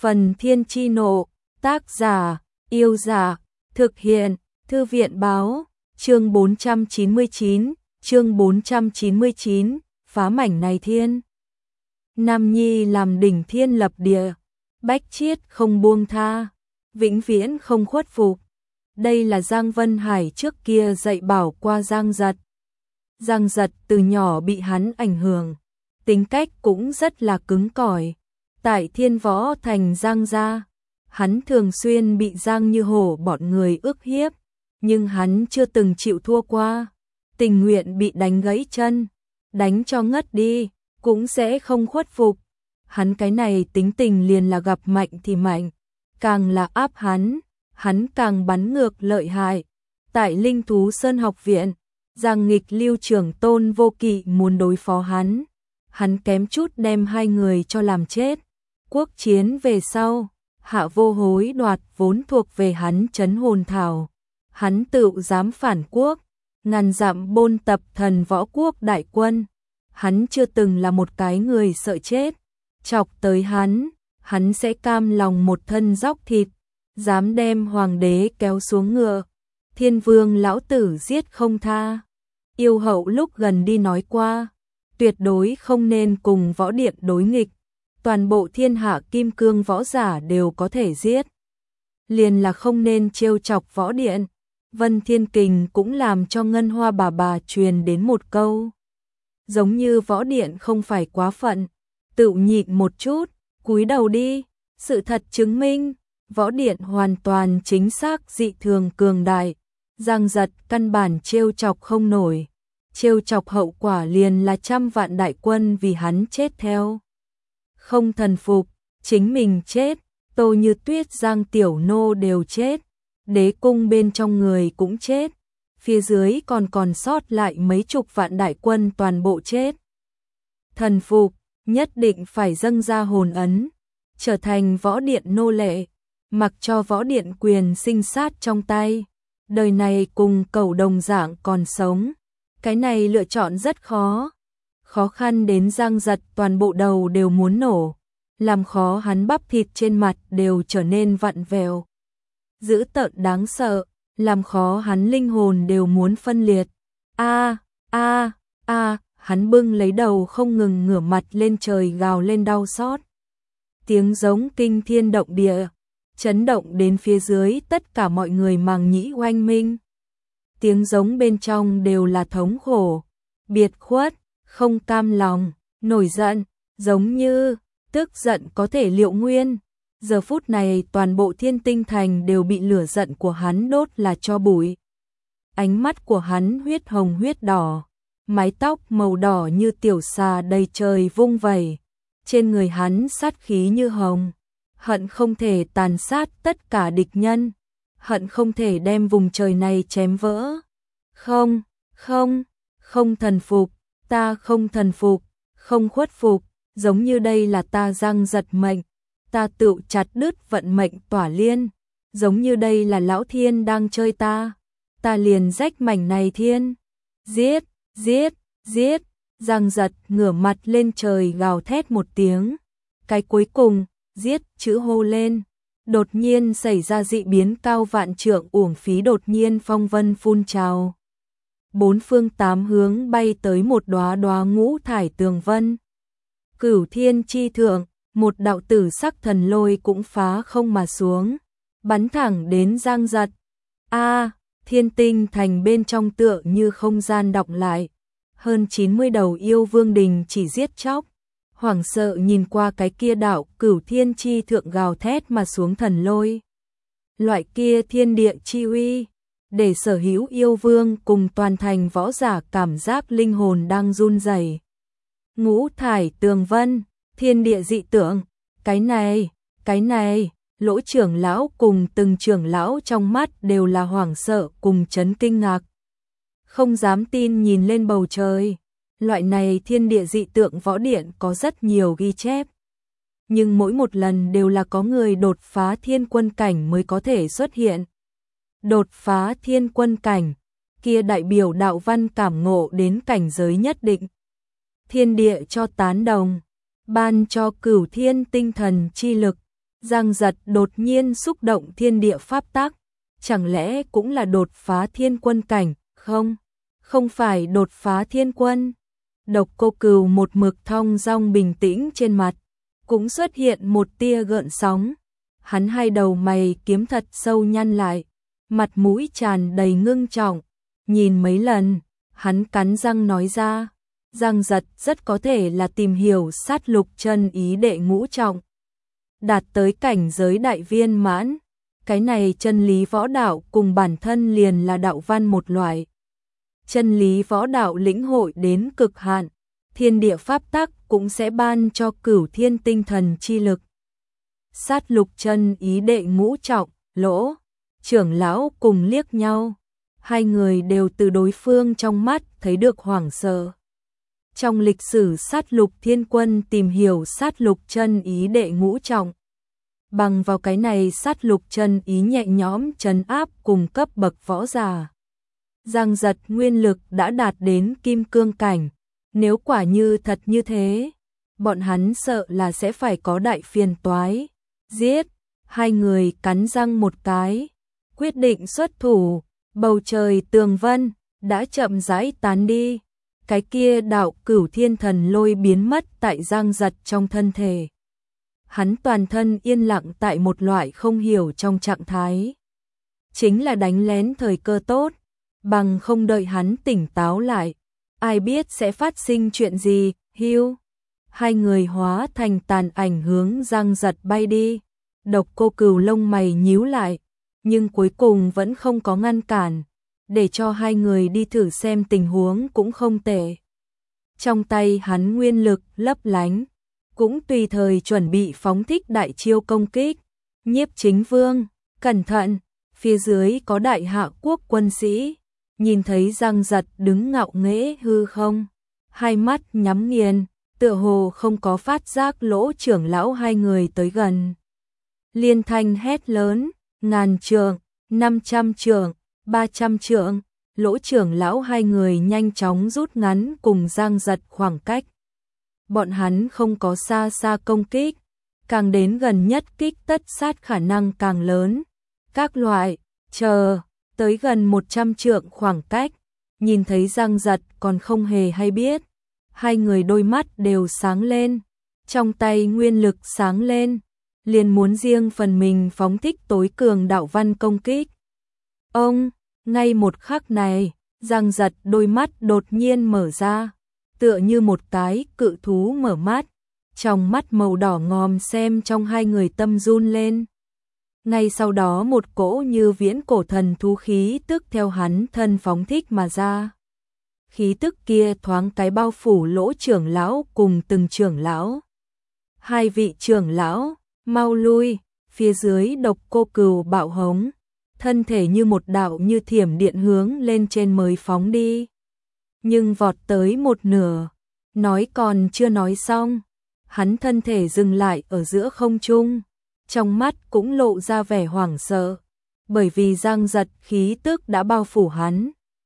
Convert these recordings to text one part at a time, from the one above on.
Phần Thiên Chi Nộ, tác giả, Yêu Dạ, thực hiện, Thư viện Báo, chương 499, phá mảnh này thiên. Nam Nhi làm đỉnh thiên lập địa, bách chiết không buông tha, vĩnh viễn không khuất phục. Đây là Giang Vân Hải trước kia dạy bảo qua Giang Giật. Giang Giật từ nhỏ bị hắn ảnh hưởng, tính cách cũng rất là cứng cỏi. Tại Thiên Võ Thành Giang gia, hắn thường xuyên bị Giang Như Hổ bọn người ức hiếp, nhưng hắn chưa từng chịu thua qua, tình nguyện bị đánh gãy chân, đánh cho ngất đi, cũng sẽ không khuất phục. Hắn cái này tính tình liền là gặp mạnh thì mạnh, càng là áp hắn càng bắn ngược lợi hại. Tại Linh Thú Sơn học viện, Giang Nghịch Lưu trưởng Tôn Vô Kỵ muốn đối phó hắn kém chút đem hai người cho làm chết. Quốc chiến về sau, Hạ Vô Hối đoạt vốn thuộc về hắn Trấn Hồn Thảo, hắn tự dám phản quốc, ngàn dặm bôn tập thần võ quốc đại quân. Hắn chưa từng là một cái người sợ chết, chọc tới hắn sẽ cam lòng một thân dóc thịt, dám đem hoàng đế kéo xuống ngựa, Thiên Vương lão tử giết không tha. Yêu Hậu lúc gần đi nói qua, tuyệt đối không nên cùng võ điện đối nghịch, toàn bộ thiên hạ kim cương võ giả đều có thể giết, liền là không nên trêu chọc võ điện. Vân Thiên Kình cũng làm cho Ngân Hoa bà truyền đến một câu, giống như võ điện không phải quá phận, tự nhịn một chút, cúi đầu đi. Sự thật chứng minh, võ điện hoàn toàn chính xác dị thường cường đại, Giang Giật căn bản trêu chọc không nổi, trêu chọc hậu quả liền là trăm vạn đại quân vì hắn chết theo. Không thần phục, chính mình chết, Tô Như Tuyết Giang Tiểu Nô đều chết, đế cung bên trong người cũng chết, phía dưới còn sót lại mấy chục vạn đại quân toàn bộ chết. Thần phục, nhất định phải dâng ra hồn ấn, trở thành võ điện nô lệ, mặc cho võ điện quyền sinh sát trong tay. Đời này cùng cẩu đồng dạng còn sống, cái này lựa chọn rất khó khăn đến Giang Giật toàn bộ đầu đều muốn nổ, làm khó hắn bắp thịt trên mặt đều trở nên vặn vẹo, dữ tợn đáng sợ, làm khó hắn linh hồn đều muốn phân liệt. Hắn bưng lấy đầu không ngừng ngửa mặt lên trời gào lên đau xót. Tiếng giống kinh thiên động địa, chấn động đến phía dưới tất cả mọi người màng nhĩ oanh minh. Tiếng giống bên trong đều là thống khổ, biệt khuất, không cam lòng, nổi giận, giống như tức giận có thể liệu nguyên. Giờ phút này toàn bộ Thiên Tinh Thành đều bị lửa giận của hắn đốt là tro bụi. Ánh mắt của hắn huyết hồng huyết đỏ, mái tóc màu đỏ như tiểu xà đầy trời vung vẩy, trên người hắn sát khí như hồng, hận không thể tàn sát tất cả địch nhân, hận không thể đem vùng trời này chém vỡ. Không thần phục, ta không thần phục, không khuất phục, giống như đây là ta Giang Giật mệnh, ta tự chặt đứt vận mệnh tỏa liên, giống như đây là lão thiên đang chơi ta liền rách mảnh này thiên. Giết, giết, giết, Giang Giật ngửa mặt lên trời gào thét một tiếng, cái cuối cùng, giết chữ hô lên, đột nhiên xảy ra dị biến cao vạn trượng uổng phí, đột nhiên phong vân phun trào. Bốn phương tám hướng bay tới một đóa đóa ngũ thải tường vân. Cửu thiên chi thượng, một đạo tử sắc thần lôi cũng phá không mà xuống, bắn thẳng đến Giang Giật. Thiên Tinh Thành bên trong tựa như không gian đọng lại, hơn 90 đầu yêu vương đình chỉ giết chóc, hoảng sợ nhìn qua cái kia đạo cửu thiên chi thượng gào thét mà xuống thần lôi. Loại kia thiên địa chi uy, để sở hữu yêu vương cùng toàn thành võ giả cảm giác linh hồn đang run rẩy. Ngũ thải tường vân, thiên địa dị tượng, cái này, Lỗ trưởng lão cùng từng trưởng lão trong mắt đều là hoảng sợ cùng chấn kinh ngạc. Không dám tin nhìn lên bầu trời, loại này thiên địa dị tượng võ điện có rất nhiều ghi chép. Nhưng mỗi một lần đều là có người đột phá thiên quân cảnh mới có thể xuất hiện. Đột phá thiên quân cảnh, kia đại biểu đạo văn cảm ngộ đến cảnh giới nhất định. Thiên địa cho tán đồng, ban cho cửu thiên tinh thần chi lực, Giang Giật đột nhiên xúc động thiên địa pháp tắc, chẳng lẽ cũng là đột phá thiên quân cảnh, không? Không phải đột phá thiên quân. Độc Cô Cừu một mực thong dong bình tĩnh trên mặt, cũng xuất hiện một tia gợn sóng. Hắn hai đầu mày kiếm thật sâu nhăn lại, mặt mũi tràn đầy ngưng trọng, nhìn mấy lần, hắn cắn răng nói ra, Giang Giật rất có thể là tìm hiểu sát lục chân ý đệ ngũ trọng, đạt tới cảnh giới đại viên mãn. Cái này chân lý võ đạo cùng bản thân liền là đạo văn một loại. Chân lý võ đạo lĩnh hội đến cực hạn, thiên địa pháp tắc cũng sẽ ban cho Cửu Thiên tinh thần chi lực. Sát lục chân ý đệ ngũ trọng, Lỗ trưởng lão cùng liếc nhau, hai người đều từ đối phương trong mắt thấy được hoảng sợ. Trong lịch sử sát lục thiên quân tìm hiểu sát lục chân ý đệ ngũ trọng, bằng vào cái này sát lục chân ý nhẹ nhõm trấn áp cùng cấp bậc võ giả. Giang Giật nguyên lực đã đạt đến kim cương cảnh, nếu quả như thật như thế, bọn hắn sợ là sẽ phải có đại phiền toái. Giết, hai người cắn răng một cái, quyết định xuất thủ, bầu trời tường vân đã chậm rãi tán đi. Cái kia đạo Cửu Thiên thần lôi biến mất tại Giang Giật trong thân thể. Hắn toàn thân yên lặng tại một loại không hiểu trong trạng thái. Chính là đánh lén thời cơ tốt, bằng không đợi hắn tỉnh táo lại, ai biết sẽ phát sinh chuyện gì. Hưu, hai người hóa thành tàn ảnh hướng Giang Giật bay đi. Độc Cô Cừu lông mày nhíu lại, nhưng cuối cùng vẫn không có ngăn cản, để cho hai người đi thử xem tình huống cũng không tệ. Trong tay hắn nguyên lực lấp lánh, cũng tùy thời chuẩn bị phóng thích đại chiêu công kích. Nhiếp Chính Vương, cẩn thận, phía dưới có đại hạ quốc quân sĩ. Nhìn thấy Giang Giật đứng ngạo nghễ hư không, hai mắt nhắm nghiền, tựa hồ không có phát giác Lỗ trưởng lão hai người tới gần. Liên thanh hét lớn, 1000 trượng, 500 trượng, 300 trượng, Lỗ trưởng lão hai người nhanh chóng rút ngắn cùng Giang Giật khoảng cách. Bọn hắn không có xa xa công kích, càng đến gần nhất kích tất sát khả năng càng lớn. Các loại, chờ, tới gần 100 trượng khoảng cách, nhìn thấy Giang Giật còn không hề hay biết. Hai người đôi mắt đều sáng lên, trong tay nguyên lực sáng lên, liền muốn riêng phần mình phóng thích tối cường đạo văn công kích. Ông, ngay một khắc này, Giang Giật đôi mắt đột nhiên mở ra, tựa như một cái cự thú mở mắt, trong mắt màu đỏ ngòm xem trong hai người tâm run lên. Ngay sau đó một cỗ như viễn cổ thần thú khí tức theo hắn thân phóng thích mà ra. Khí tức kia thoáng cái bao phủ Lỗ trưởng lão cùng từng trưởng lão. Hai vị trưởng lão, mau lui, phía dưới Độc Cô Cừu bạo hống, thân thể như một đạo như thiểm điện hướng lên trên mới phóng đi. Nhưng vọt tới một nửa, nói còn chưa nói xong, hắn thân thể dừng lại ở giữa không trung, trong mắt cũng lộ ra vẻ hoảng sợ, bởi vì Giang Giật khí tức đã bao phủ hắn.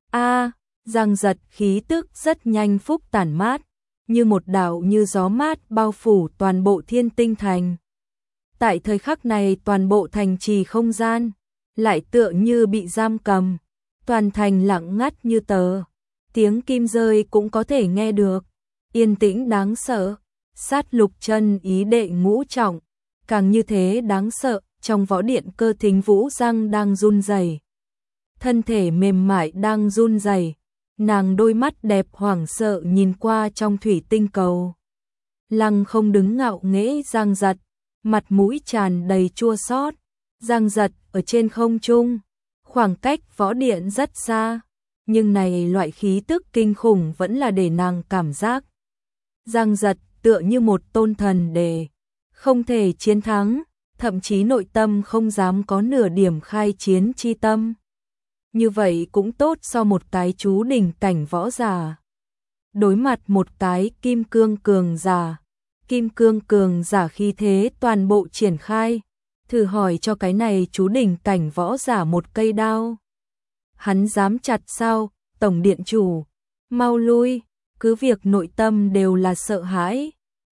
Giang Giật khí tức rất nhanh phúc tản mát, như một đạo như gió mát bao phủ toàn bộ Thiên Tinh thành. Tại thời khắc này toàn bộ thành trì không gian lại tựa như bị giam cầm, toàn thành lặng ngắt như tờ, tiếng kim rơi cũng có thể nghe được, yên tĩnh đáng sợ. Sát lục chân ý đệ ngũ trọng, càng như thế đáng sợ. Trong võ điện Cơ Thính Vũ răng đang run rẩy, thân thể mềm mại đang run rẩy, nàng đôi mắt đẹp hoảng sợ nhìn qua trong thủy tinh cầu. Lăng không đứng ngạo nghễ Giang Giật, mặt mũi tràn đầy chua xót. Giang Giật ở trên không trung, khoảng cách võ điện rất xa, nhưng này loại khí tức kinh khủng vẫn là để nàng cảm giác. Giang Giật tựa như một tôn thần đề, không thể chiến thắng, thậm chí nội tâm không dám có nửa điểm khai chiến chi tâm. Như vậy cũng tốt so một cái chú đỉnh cảnh võ giả. Đối mặt một cái kim cương cường giả, kim cương cường giả khí thế toàn bộ triển khai, thử hỏi cho cái này chú đỉnh cảnh võ giả một cây đao. Hắn dám chặt sao? Tổng điện chủ, mau lui, cứ việc nội tâm đều là sợ hãi,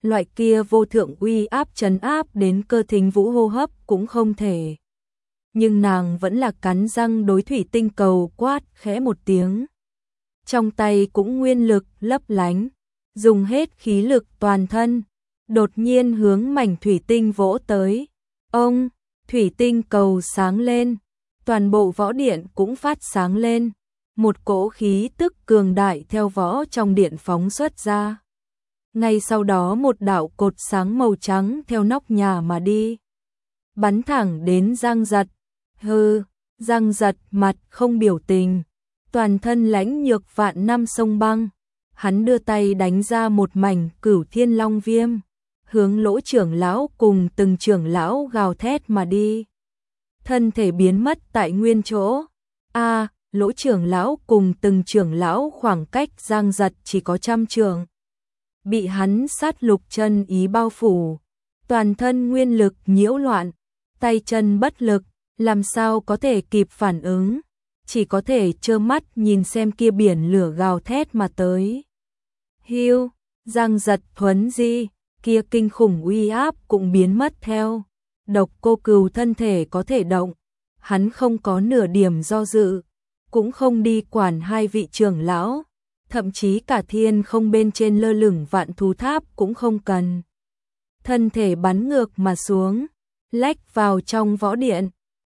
loại kia vô thượng uy áp trấn áp đến cơ thính vũ hô hấp cũng không thể. Nhưng nàng vẫn là cắn răng đối thủy tinh cầu quát khẽ một tiếng. Trong tay cũng nguyên lực lấp lánh, dùng hết khí lực toàn thân, đột nhiên hướng mảnh thủy tinh vỗ tới. Ông, thủy tinh cầu sáng lên, toàn bộ võ điện cũng phát sáng lên, một cỗ khí tức cường đại theo võ trong điện phóng xuất ra. Ngay sau đó một đạo cột sáng màu trắng theo nóc nhà mà đi, bắn thẳng đến Giang Giật. Hừ, Giang Giật mặt không biểu tình, toàn thân lãnh nhược vạn năm sông băng. Hắn đưa tay đánh ra một mảnh Cửu Thiên Long Viêm, hướng Lỗ trưởng lão cùng từng trưởng lão gào thét mà đi. Thân thể biến mất tại nguyên chỗ. Lỗ trưởng lão cùng từng trưởng lão khoảng cách Giang Giật chỉ có 100 trượng. Bị hắn sát lục chân ý bao phủ, toàn thân nguyên lực nhiễu loạn, tay chân bất lực, làm sao có thể kịp phản ứng, chỉ có thể trơ mắt nhìn xem kia biển lửa gào thét mà tới. Hiu, Giang Giật thuấn di, kia kinh khủng uy áp cũng biến mất theo. Độc Cô Cừu thân thể có thể động, hắn không có nửa điểm do dự, cũng không đi quản hai vị trưởng lão, thậm chí cả thiên không bên trên lơ lửng vạn thú tháp cũng không cần. Thân thể bắn ngược mà xuống, lách vào trong võ điện.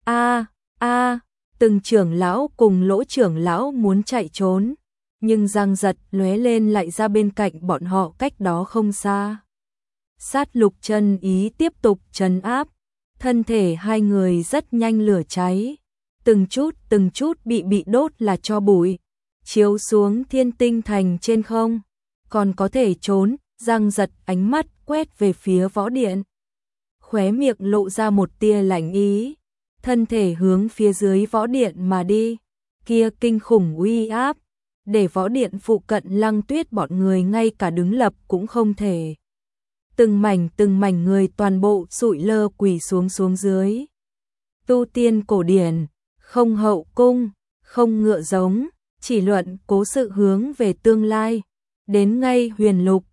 Từng trưởng lão cùng Lỗ trưởng lão muốn chạy trốn, nhưng Giang Giật lóe lên lại ra bên cạnh bọn họ cách đó không xa. Sát lục chân ý tiếp tục trấn áp, thân thể hai người rất nhanh lửa cháy, từng chút bị đốt là tro bụi, chiếu xuống Thiên Tinh Thành trên không. Còn có thể trốn, Giang Giật ánh mắt quét về phía võ điện, khóe miệng lộ ra một tia lạnh ý, thân thể hướng phía dưới võ điện mà đi. Kia kinh khủng uy áp, để võ điện phụ cận Lăng Tuyết bọn người ngay cả đứng lập cũng không thể. Từng mảnh người toàn bộ sụi lơ quỳ xuống dưới. Tu tiên cổ điển, không hậu cung, không ngựa giống, chỉ luận cố sự hướng về tương lai. Đến ngay huyền lục,